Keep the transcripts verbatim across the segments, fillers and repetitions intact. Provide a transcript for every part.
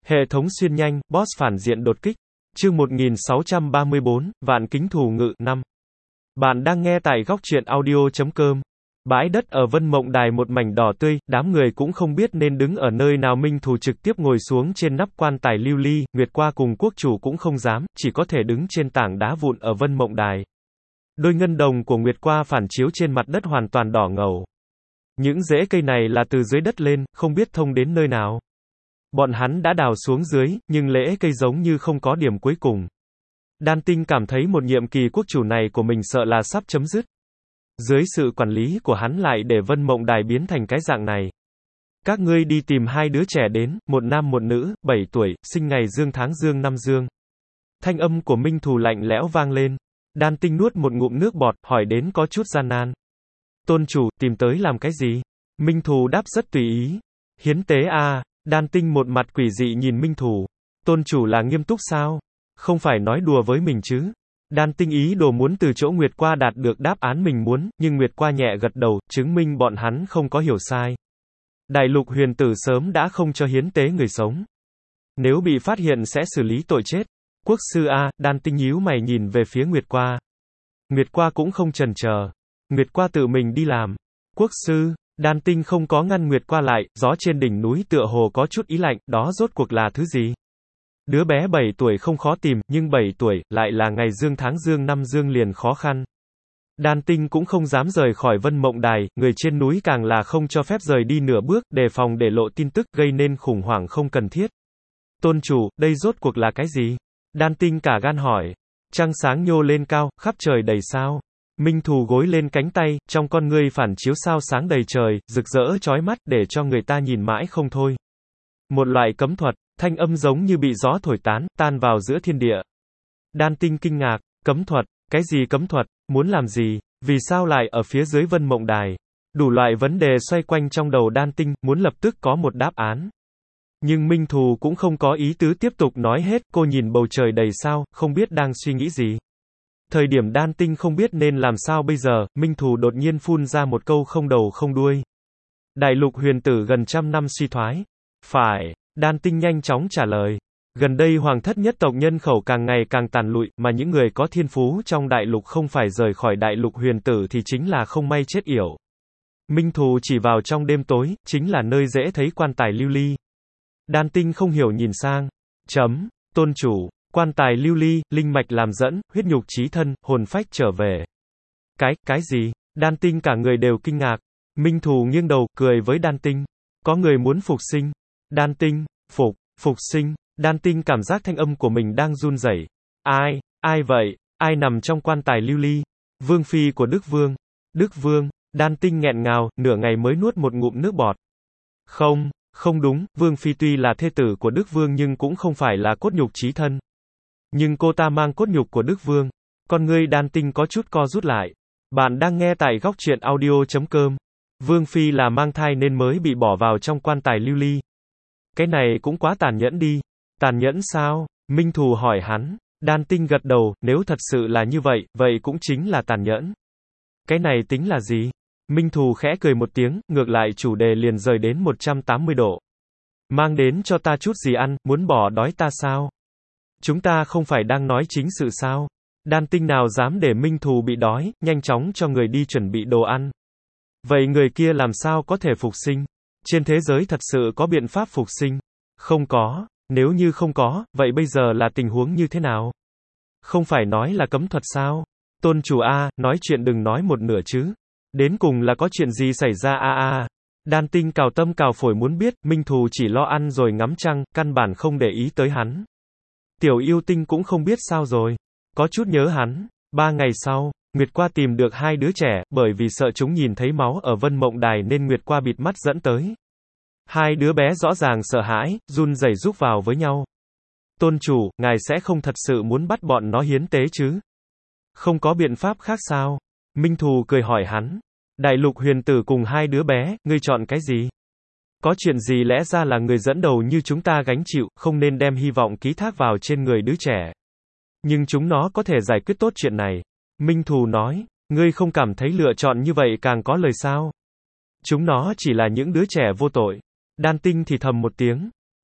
Hệ thống xuyên nhanh, boss phản diện đột kích. Chương một nghìn sáu trăm ba mươi tư, Vạn Kính Thù Ngự, năm. Bạn đang nghe tại góc truyện audio chấm com. Bãi đất ở Vân Mộng Đài một mảnh đỏ tươi, đám người cũng không biết nên đứng ở nơi nào. Minh Thù trực tiếp ngồi xuống trên nắp quan tài lưu ly, Nguyệt Qua cùng quốc chủ cũng không dám, chỉ có thể đứng trên tảng đá vụn ở Vân Mộng Đài. Đôi ngân đồng của Nguyệt Qua phản chiếu trên mặt đất hoàn toàn đỏ ngầu. Những rễ cây này là từ dưới đất lên, không biết thông đến nơi nào. Bọn hắn đã đào xuống dưới, nhưng rễ cây giống như không có điểm cuối cùng. Đan Tinh cảm thấy một nhiệm kỳ quốc chủ này của mình sợ là sắp chấm dứt. Dưới sự quản lý của hắn lại để Vân Mộng Đài biến thành cái dạng này. Các ngươi đi tìm hai đứa trẻ đến, một nam một nữ, bảy tuổi, sinh ngày dương tháng dương năm dương. Thanh âm của Minh Thù lạnh lẽo vang lên. Đan Tinh nuốt một ngụm nước bọt, hỏi đến có chút gian nan. Tôn chủ, tìm tới làm cái gì? Minh Thù đáp rất tùy ý. Hiến tế à? Đan Tinh một mặt quỷ dị nhìn Minh Thù. Tôn chủ là nghiêm túc sao? Không phải nói đùa với mình chứ? Đan Tinh ý đồ muốn từ chỗ Nguyệt Qua đạt được đáp án mình muốn, nhưng Nguyệt Qua nhẹ gật đầu, chứng minh bọn hắn không có hiểu sai. Đại lục huyền tử sớm đã không cho hiến tế người sống. Nếu bị phát hiện sẽ xử lý tội chết. Quốc sư a, Đan Tinh nhíu mày nhìn về phía Nguyệt Qua. Nguyệt Qua cũng không chần chờ. Nguyệt Qua tự mình đi làm. Quốc sư, Đan Tinh không có ngăn Nguyệt Qua lại, gió trên đỉnh núi tựa hồ có chút ý lạnh, đó rốt cuộc là thứ gì? Đứa bé bảy tuổi không khó tìm, nhưng bảy tuổi, lại là ngày dương tháng dương năm dương liền khó khăn. Đan Tinh cũng không dám rời khỏi Vân Mộng Đài, người trên núi càng là không cho phép rời đi nửa bước, đề phòng để lộ tin tức, gây nên khủng hoảng không cần thiết. Tôn chủ, đây rốt cuộc là cái gì? Đan Tinh cả gan hỏi. Trăng sáng nhô lên cao, khắp trời đầy sao. Minh Thù gối lên cánh tay, trong con ngươi phản chiếu sao sáng đầy trời, rực rỡ chói mắt, để cho người ta nhìn mãi không thôi. Một loại cấm thuật, thanh âm giống như bị gió thổi tán, tan vào giữa thiên địa. Đan Tinh kinh ngạc, cấm thuật, cái gì cấm thuật, muốn làm gì, vì sao lại ở phía dưới Vân Mộng Đài? Đủ loại vấn đề xoay quanh trong đầu Đan Tinh, muốn lập tức có một đáp án. Nhưng Minh Thù cũng không có ý tứ tiếp tục nói hết, cô nhìn bầu trời đầy sao, không biết đang suy nghĩ gì. Thời điểm Đan Tinh không biết nên làm sao bây giờ, Minh Thù đột nhiên phun ra một câu không đầu không đuôi. Đại lục huyền tử gần trăm năm suy thoái. Phải, Đan Tinh nhanh chóng trả lời. Gần đây hoàng thất nhất tộc nhân khẩu càng ngày càng tàn lụi, mà những người có thiên phú trong đại lục không phải rời khỏi đại lục huyền tử thì chính là không may chết yểu. Minh Thù chỉ vào trong đêm tối, chính là nơi dễ thấy quan tài lưu ly. Đan Tinh không hiểu nhìn sang. Chấm, tôn chủ, quan tài lưu ly, linh mạch làm dẫn, huyết nhục chí thân, hồn phách trở về. Cái, cái gì? Đan Tinh cả người đều kinh ngạc. Minh Thù nghiêng đầu, cười với Đan Tinh. Có người muốn phục sinh. Đan Tinh, phục, phục sinh. Đan Tinh cảm giác thanh âm của mình đang run rẩy. Ai, ai vậy? Ai nằm trong quan tài lưu ly? Vương phi của Đức Vương. Đức Vương, Đan Tinh nghẹn ngào, nửa ngày mới nuốt một ngụm nước bọt. Không, không đúng, Vương phi tuy là thê tử của Đức Vương nhưng cũng không phải là cốt nhục chí thân. Nhưng cô ta mang cốt nhục của Đức Vương. Con ngươi Đan Tinh có chút co rút lại. Bạn đang nghe tại góc truyện audio chấm com. Vương phi là mang thai nên mới bị bỏ vào trong quan tài lưu ly. Cái này cũng quá tàn nhẫn đi. Tàn nhẫn sao? Minh Thù hỏi hắn. Đan Tinh gật đầu, nếu thật sự là như vậy, vậy cũng chính là tàn nhẫn. Cái này tính là gì? Minh Thù khẽ cười một tiếng, ngược lại chủ đề liền rời đến một trăm tám mươi độ. Mang đến cho ta chút gì ăn, muốn bỏ đói ta sao? Chúng ta không phải đang nói chính sự sao? Đan Tinh nào dám để Minh Thù bị đói, nhanh chóng cho người đi chuẩn bị đồ ăn. Vậy người kia làm sao có thể phục sinh? Trên thế giới thật sự có biện pháp phục sinh? Không có, nếu như không có, vậy bây giờ là tình huống như thế nào? Không phải nói là cấm thuật sao? Tôn chủ a, nói chuyện đừng nói một nửa chứ. Đến cùng là có chuyện gì xảy ra a a? Đan Tinh cào tâm cào phổi muốn biết, Minh Thù chỉ lo ăn rồi ngắm trăng, căn bản không để ý tới hắn. Tiểu yêu tinh cũng không biết sao rồi. Có chút nhớ hắn. Ba ngày sau, Nguyệt Qua tìm được hai đứa trẻ, bởi vì sợ chúng nhìn thấy máu ở Vân Mộng Đài nên Nguyệt Qua bịt mắt dẫn tới. Hai đứa bé rõ ràng sợ hãi, run rẩy rúc vào với nhau. Tôn chủ, ngài sẽ không thật sự muốn bắt bọn nó hiến tế chứ? Không có biện pháp khác sao? Minh Thù cười hỏi hắn. Đại lục huyền tử cùng hai đứa bé, ngươi chọn cái gì? Có chuyện gì lẽ ra là người dẫn đầu như chúng ta gánh chịu, không nên đem hy vọng ký thác vào trên người đứa trẻ. Nhưng chúng nó có thể giải quyết tốt chuyện này. Minh Thù nói, ngươi không cảm thấy lựa chọn như vậy càng có lời sao? Chúng nó chỉ là những đứa trẻ vô tội. Đan Tinh thì thầm một tiếng.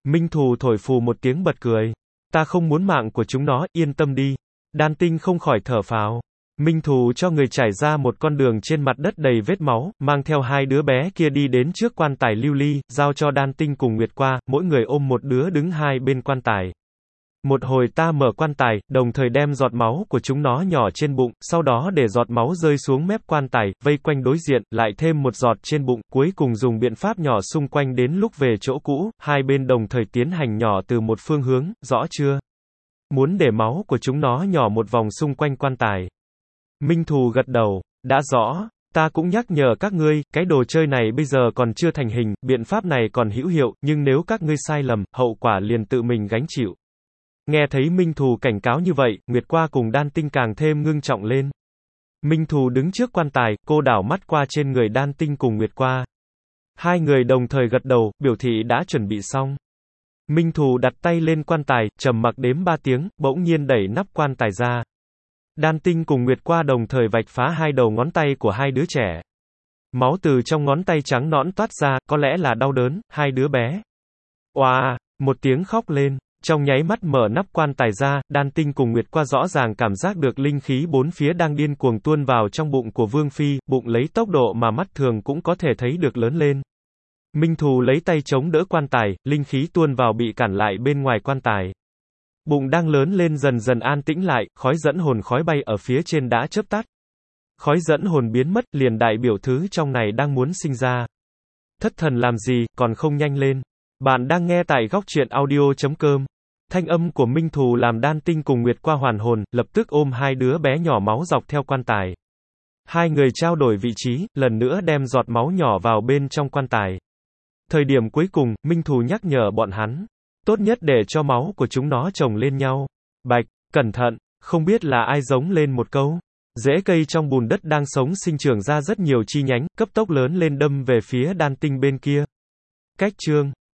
Minh Thù thổi phù một tiếng bật cười. Ta không muốn mạng của chúng nó, yên tâm đi. Đan Tinh không khỏi thở phào. Minh Thù cho người trải ra một con đường trên mặt đất đầy vết máu, mang theo hai đứa bé kia đi đến trước quan tài lưu ly, giao cho Đan Tinh cùng Nguyệt Qua, mỗi người ôm một đứa đứng hai bên quan tài. Một hồi ta mở quan tài, đồng thời đem giọt máu của chúng nó nhỏ trên bụng, sau đó để giọt máu rơi xuống mép quan tài, vây quanh đối diện, lại thêm một giọt trên bụng, cuối cùng dùng biện pháp nhỏ xung quanh đến lúc về chỗ cũ, hai bên đồng thời tiến hành nhỏ từ một phương hướng, rõ chưa? Muốn để máu của chúng nó nhỏ một vòng xung quanh quan tài. Minh Thù gật đầu, đã rõ. Ta cũng nhắc nhở các ngươi, cái đồ chơi này bây giờ còn chưa thành hình, biện pháp này còn hữu hiệu, nhưng nếu các ngươi sai lầm, hậu quả liền tự mình gánh chịu. Nghe thấy Minh Thù cảnh cáo như vậy, Nguyệt Qua cùng Đan Tinh càng thêm ngưng trọng lên. Minh Thù đứng trước quan tài, cô đảo mắt qua trên người Đan Tinh cùng Nguyệt Qua. Hai người đồng thời gật đầu, biểu thị đã chuẩn bị xong. Minh Thù đặt tay lên quan tài, trầm mặc đếm ba tiếng, bỗng nhiên đẩy nắp quan tài ra. Đan Tinh cùng Nguyệt Qua đồng thời vạch phá hai đầu ngón tay của hai đứa trẻ. Máu từ trong ngón tay trắng nõn toát ra, có lẽ là đau đớn, hai đứa bé. Oa, một tiếng khóc lên. Trong nháy mắt mở nắp quan tài ra, Đan Tinh cùng Nguyệt Qua rõ ràng cảm giác được linh khí bốn phía đang điên cuồng tuôn vào trong bụng của Vương Phi, bụng lấy tốc độ mà mắt thường cũng có thể thấy được lớn lên. Minh Thù lấy tay chống đỡ quan tài, linh khí tuôn vào bị cản lại bên ngoài quan tài. Bụng đang lớn lên dần dần an tĩnh lại, khói dẫn hồn khói bay ở phía trên đã chớp tắt. Khói dẫn hồn biến mất, liền đại biểu thứ trong này đang muốn sinh ra. Thất thần làm gì, còn không nhanh lên. Bạn đang nghe tại góc truyện audio chấm com. Thanh âm của Minh Thù làm Đan Tinh cùng Nguyệt Qua hoàn hồn, lập tức ôm hai đứa bé nhỏ máu dọc theo quan tài. Hai người trao đổi vị trí, lần nữa đem giọt máu nhỏ vào bên trong quan tài. Thời điểm cuối cùng, Minh Thù nhắc nhở bọn hắn. Tốt nhất để cho máu của chúng nó chồng lên nhau. Bạch, cẩn thận, không biết là ai giống lên một câu. Rễ cây trong bùn đất đang sống sinh trưởng ra rất nhiều chi nhánh, cấp tốc lớn lên đâm về phía Đan Tinh bên kia. Cách chương